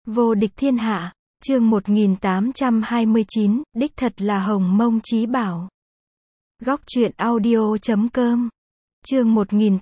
Vô địch thiên hạ, chương 1829, đích thật là Hồng Mông Chí Bảo. Góc truyện audio.com, chương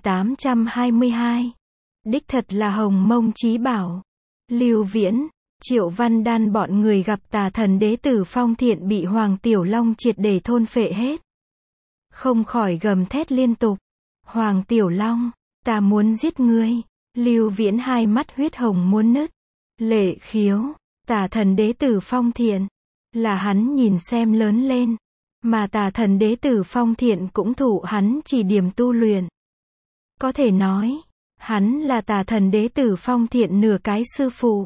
1822, đích thật là Hồng Mông Chí Bảo. Lưu Viễn, Triệu Văn Đan bọn người gặp tà thần đế tử Phong Thiện bị Hoàng Tiểu Long triệt để thôn phệ hết. Không khỏi gầm thét liên tục. Hoàng Tiểu Long, ta muốn giết ngươi. Lưu Viễn hai mắt huyết hồng muốn nứt. Lệ khiếu, tà thần đế tử Phong Thiện, là hắn nhìn xem lớn lên, mà tà thần đế tử Phong Thiện cũng thụ hắn chỉ điểm tu luyện. Có thể nói, hắn là tà thần đế tử Phong Thiện nửa cái sư phụ.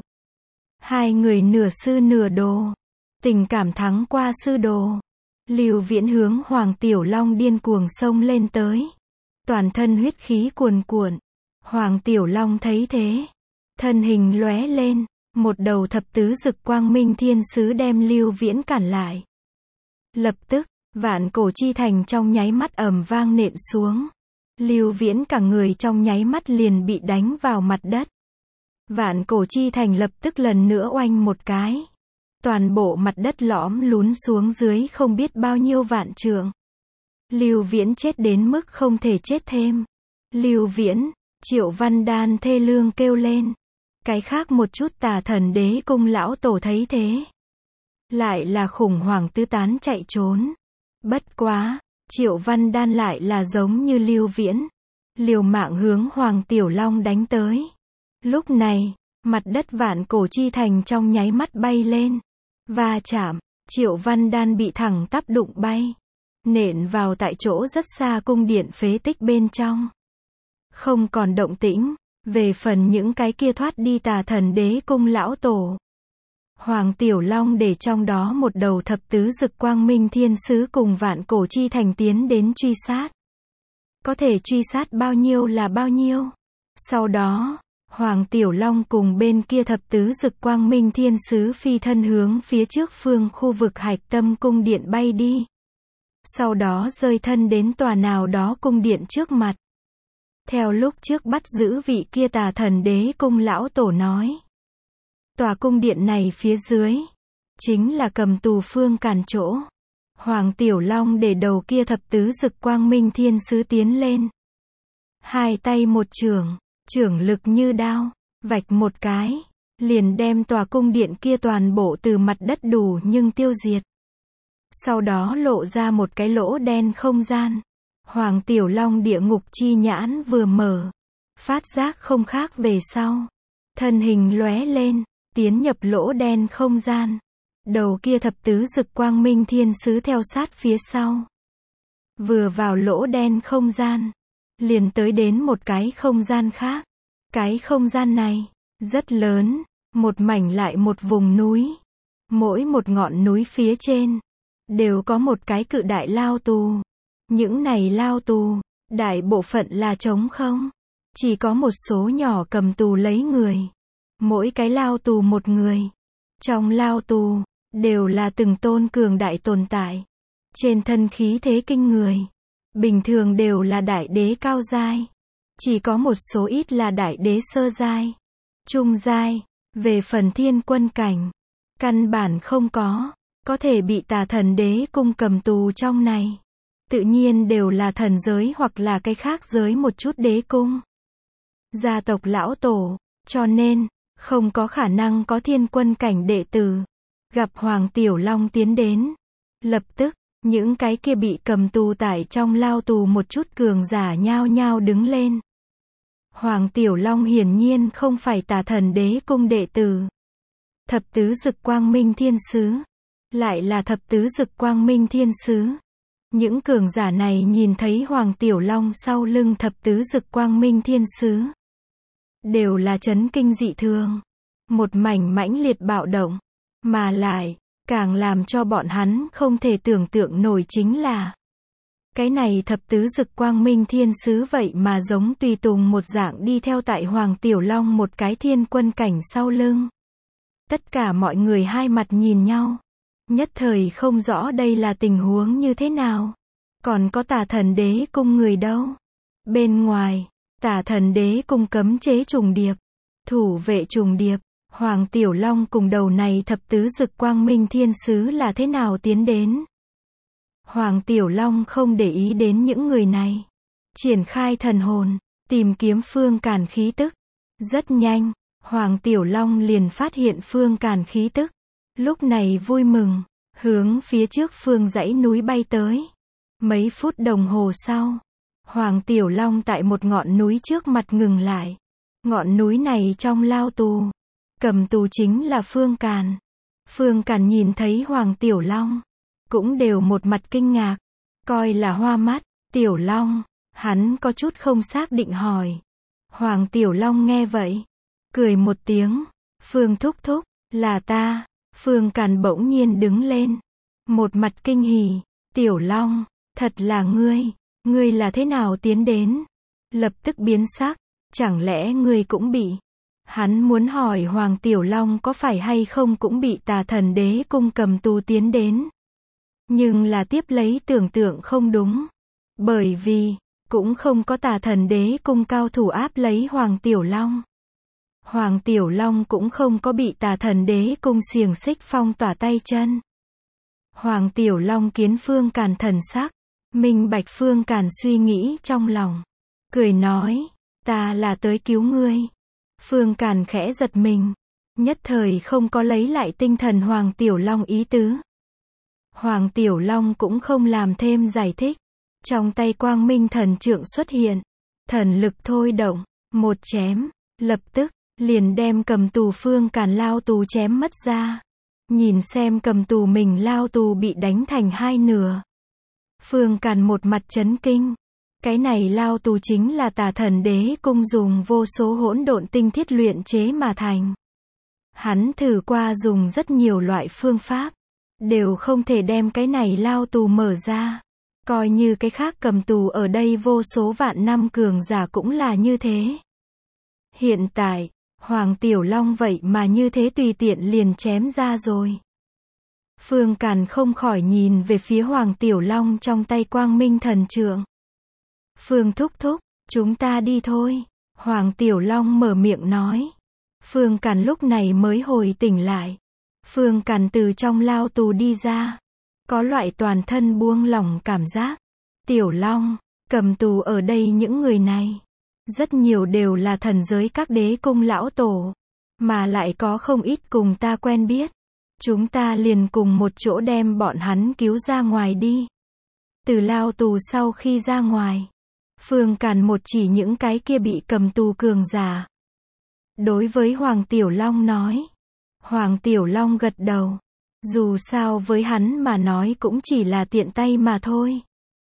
Hai người nửa sư nửa đồ, tình cảm thắng qua sư đồ. Lưu Viễn hướng Hoàng Tiểu Long điên cuồng xông lên tới, toàn thân huyết khí cuồn cuộn. Hoàng Tiểu Long thấy thế, thân hình lóe lên, một đầu thập tứ dực quang minh thiên sứ đem Lưu Viễn cản lại. Lập tức, vạn cổ chi thành trong nháy mắt ầm vang nện xuống. Lưu Viễn cả người trong nháy mắt liền bị đánh vào mặt đất. Vạn cổ chi thành lập tức lần nữa oanh một cái. Toàn bộ mặt đất lõm lún xuống dưới không biết bao nhiêu vạn trượng. Lưu Viễn chết đến mức không thể chết thêm. Lưu Viễn, Triệu Văn Đan thê lương kêu lên. Cái khác một chút tà thần đế cung lão tổ thấy thế, lại là khủng hoảng tứ tán chạy trốn. Bất quá, Triệu Văn Đan lại là giống như Lưu Viễn, liều mạng hướng Hoàng Tiểu Long đánh tới. Lúc này, mặt đất vạn cổ chi thành trong nháy mắt bay lên, va chạm, Triệu Văn Đan bị thẳng tắp đụng bay, nện vào tại chỗ rất xa cung điện phế tích bên trong. Không còn động tĩnh. Về phần những cái kia thoát đi tà thần đế cung lão tổ, Hoàng Tiểu Long để trong đó một đầu thập tứ dực quang minh thiên sứ cùng vạn cổ chi thành tiến đến truy sát. Có thể truy sát bao nhiêu là bao nhiêu. Sau đó, Hoàng Tiểu Long cùng bên kia thập tứ dực quang minh thiên sứ phi thân hướng phía trước phương khu vực hạch tâm cung điện bay đi. Sau đó rơi thân đến tòa nào đó cung điện trước mặt. Theo lúc trước bắt giữ vị kia tà thần đế cung lão tổ nói, tòa cung điện này phía dưới, chính là cầm tù phương càn chỗ. Hoàng Tiểu Long để đầu kia thập tứ dực quang minh thiên sứ tiến lên. Hai tay một chưởng, chưởng lực như đao, vạch một cái, liền đem tòa cung điện kia toàn bộ từ mặt đất đủ nhưng tiêu diệt. Sau đó lộ ra một cái lỗ đen không gian. Hoàng Tiểu Long địa ngục chi nhãn vừa mở, phát giác không khác về sau. Thân hình lóe lên, tiến nhập lỗ đen không gian. Đầu kia thập tứ dực quang minh thiên sứ theo sát phía sau. Vừa vào lỗ đen không gian, liền tới đến một cái không gian khác. Cái không gian này, rất lớn, một mảnh lại một vùng núi. Mỗi một ngọn núi phía trên, đều có một cái cự đại lao tù. Những này lao tù, đại bộ phận là trống không. Chỉ có một số nhỏ cầm tù lấy người. Mỗi cái lao tù một người. Trong lao tù, đều là từng tôn cường đại tồn tại. Trên thân khí thế kinh người. Bình thường đều là đại đế cao giai. Chỉ có một số ít là đại đế sơ giai, trung giai. Về phần thiên quân cảnh, căn bản không có thể bị tà thần đế cung cầm tù trong này. Tự nhiên đều là thần giới hoặc là cái khác giới một chút đế cung. Gia tộc lão tổ, cho nên, không có khả năng có thiên quân cảnh đệ tử. Gặp Hoàng Tiểu Long tiến đến. Lập tức, những cái kia bị cầm tù tại trong lao tù một chút cường giả nhao nhao đứng lên. Hoàng Tiểu Long hiển nhiên không phải tà thần đế cung đệ tử. Thập tứ dực quang minh thiên sứ. Lại là thập tứ dực quang minh thiên sứ. Những cường giả này nhìn thấy Hoàng Tiểu Long sau lưng thập tứ dực quang minh thiên sứ, đều là chấn kinh dị thường. Một mảnh mãnh liệt bạo động. Mà lại, càng làm cho bọn hắn không thể tưởng tượng nổi chính là, cái này thập tứ dực quang minh thiên sứ vậy mà giống tùy tùng một dạng đi theo tại Hoàng Tiểu Long một cái thiên quân cảnh sau lưng. Tất cả mọi người hai mặt nhìn nhau. Nhất thời không rõ đây là tình huống như thế nào. Còn có tà thần đế cung người đâu. Bên ngoài, tà thần đế cung cấm chế trùng điệp, thủ vệ trùng điệp. Hoàng Tiểu Long cùng đầu này thập tứ dực quang minh thiên sứ là thế nào tiến đến. Hoàng Tiểu Long không để ý đến những người này. Triển khai thần hồn, tìm kiếm Phương Càn khí tức. Rất nhanh, Hoàng Tiểu Long liền phát hiện Phương Càn khí tức. Lúc này vui mừng, hướng phía trước phương dãy núi bay tới. Mấy phút đồng hồ sau, Hoàng Tiểu Long tại một ngọn núi trước mặt ngừng lại. Ngọn núi này trong lao tù. Cầm tù chính là Phương Càn. Phương Càn nhìn thấy Hoàng Tiểu Long, cũng đều một mặt kinh ngạc, coi là hoa mắt. Tiểu Long, hắn có chút không xác định hỏi. Hoàng Tiểu Long nghe vậy, cười một tiếng. Phương thúc thúc, là ta. Phương Càn bỗng nhiên đứng lên, một mặt kinh hỉ. Tiểu Long, thật là ngươi là thế nào tiến đến? Lập tức biến sắc, chẳng lẽ ngươi cũng bị? Hắn muốn hỏi Hoàng Tiểu Long có phải hay không cũng bị Tà Thần Đế Cung cầm tù tiến đến. Nhưng là tiếp lấy tưởng tượng không đúng. Bởi vì, cũng không có Tà Thần Đế Cung cao thủ áp lấy Hoàng Tiểu Long. Hoàng Tiểu Long cũng không có bị Tà Thần Đế Cung xiềng xích phong tỏa tay chân. Hoàng Tiểu Long kiến Phương Càn thần sắc, minh bạch Phương Càn suy nghĩ trong lòng. Cười nói, ta là tới cứu ngươi. Phương Càn khẽ giật mình, nhất thời không có lấy lại tinh thần Hoàng Tiểu Long ý tứ. Hoàng Tiểu Long cũng không làm thêm giải thích. Trong tay quang minh thần trượng xuất hiện, thần lực thôi động, một chém, lập tức, liền đem cầm tù Phương Càn lao tù chém mất ra. Nhìn xem cầm tù mình lao tù bị đánh thành hai nửa. Phương Càn một mặt chấn kinh. Cái này lao tù chính là Tà Thần Đế Cung dùng vô số hỗn độn tinh thiết luyện chế mà thành. Hắn thử qua dùng rất nhiều loại phương pháp, đều không thể đem cái này lao tù mở ra. Coi như cái khác cầm tù ở đây vô số vạn năm cường giả cũng là như thế. Hiện tại, Hoàng Tiểu Long vậy mà như thế tùy tiện liền chém ra rồi. Phương Càn không khỏi nhìn về phía Hoàng Tiểu Long trong tay quang minh thần trượng. Phương thúc thúc, chúng ta đi thôi. Hoàng Tiểu Long mở miệng nói. Phương Càn lúc này mới hồi tỉnh lại. Phương Càn từ trong lao tù đi ra. Có loại toàn thân buông lỏng cảm giác. Tiểu Long, cầm tù ở đây những người này. Rất nhiều đều là thần giới các đế cung lão tổ. Mà lại có không ít cùng ta quen biết. Chúng ta liền cùng một chỗ đem bọn hắn cứu ra ngoài đi. Từ lao tù sau khi ra ngoài, Phương Càn một chỉ những cái kia bị cầm tù cường giả. Đối với Hoàng Tiểu Long nói. Hoàng Tiểu Long gật đầu. Dù sao với hắn mà nói cũng chỉ là tiện tay mà thôi.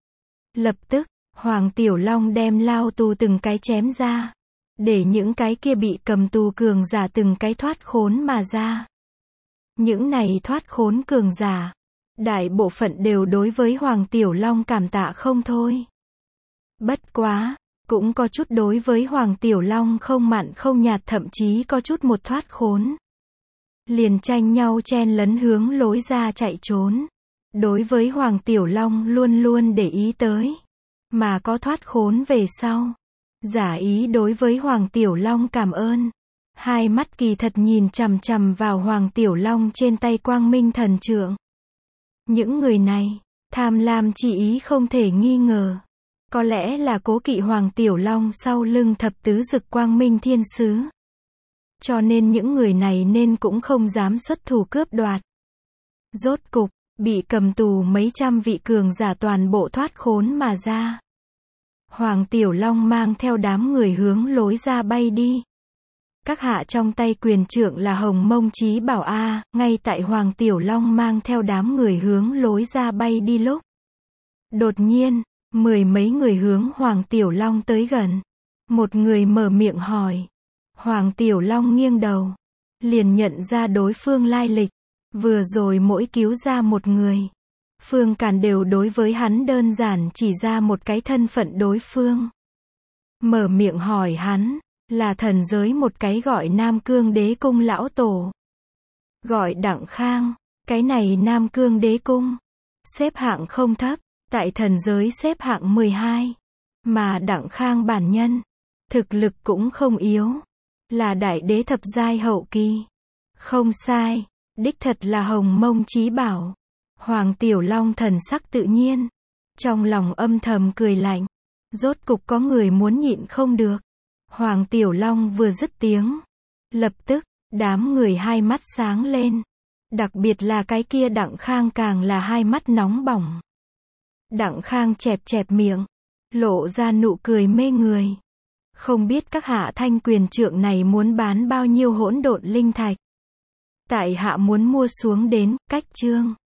Lập tức, Hoàng Tiểu Long đem lao tù từng cái chém ra. Để những cái kia bị cầm tù cường giả từng cái thoát khốn mà ra. Những này thoát khốn cường giả, đại bộ phận đều đối với Hoàng Tiểu Long cảm tạ không thôi. Bất quá, cũng có chút đối với Hoàng Tiểu Long không mặn không nhạt, thậm chí có chút một thoát khốn. Liền tranh nhau chen lấn hướng lối ra chạy trốn. Đối với Hoàng Tiểu Long luôn luôn để ý tới. Mà có thoát khốn về sau, giả ý đối với Hoàng Tiểu Long cảm ơn. Hai mắt kỳ thật nhìn chằm chằm vào Hoàng Tiểu Long trên tay quang minh thần trượng. Những người này, tham lam chi ý không thể nghi ngờ. Có lẽ là cố kỵ Hoàng Tiểu Long sau lưng thập tứ dực quang minh thiên sứ. Cho nên những người này nên cũng không dám xuất thủ cướp đoạt. Rốt cục, bị cầm tù mấy trăm vị cường giả toàn bộ thoát khốn mà ra. Hoàng Tiểu Long mang theo đám người hướng lối ra bay đi. Các hạ trong tay quyền trượng là Hồng Mông Chí Bảo A, ngay tại Hoàng Tiểu Long mang theo đám người hướng lối ra bay đi lúc. Đột nhiên, mười mấy người hướng Hoàng Tiểu Long tới gần. Một người mở miệng hỏi. Hoàng Tiểu Long nghiêng đầu. Liền nhận ra đối phương lai lịch. Vừa rồi mỗi cứu ra một người. Phương Càn đều đối với hắn đơn giản chỉ ra một cái thân phận đối phương. Mở miệng hỏi hắn. Là thần giới một cái gọi Nam Cương Đế Cung lão tổ. Gọi Đặng Khang. Cái này Nam Cương Đế Cung. Xếp hạng không thấp. Tại thần giới xếp hạng 12. Mà Đặng Khang bản nhân. Thực lực cũng không yếu. Là đại đế thập giai hậu kỳ. Không sai, đích thật là Hồng Mông Chí Bảo. Hoàng Tiểu Long thần sắc tự nhiên, trong lòng âm thầm cười lạnh. Rốt cục có người muốn nhịn không được. Hoàng Tiểu Long vừa dứt tiếng, lập tức, đám người hai mắt sáng lên. Đặc biệt là cái kia Đặng Khang càng là hai mắt nóng bỏng. Đặng Khang chẹp chẹp miệng, lộ ra nụ cười mê người. Không biết các hạ thanh quyền trượng này muốn bán bao nhiêu hỗn độn linh thạch. Tại hạ muốn mua xuống đến, cách chương.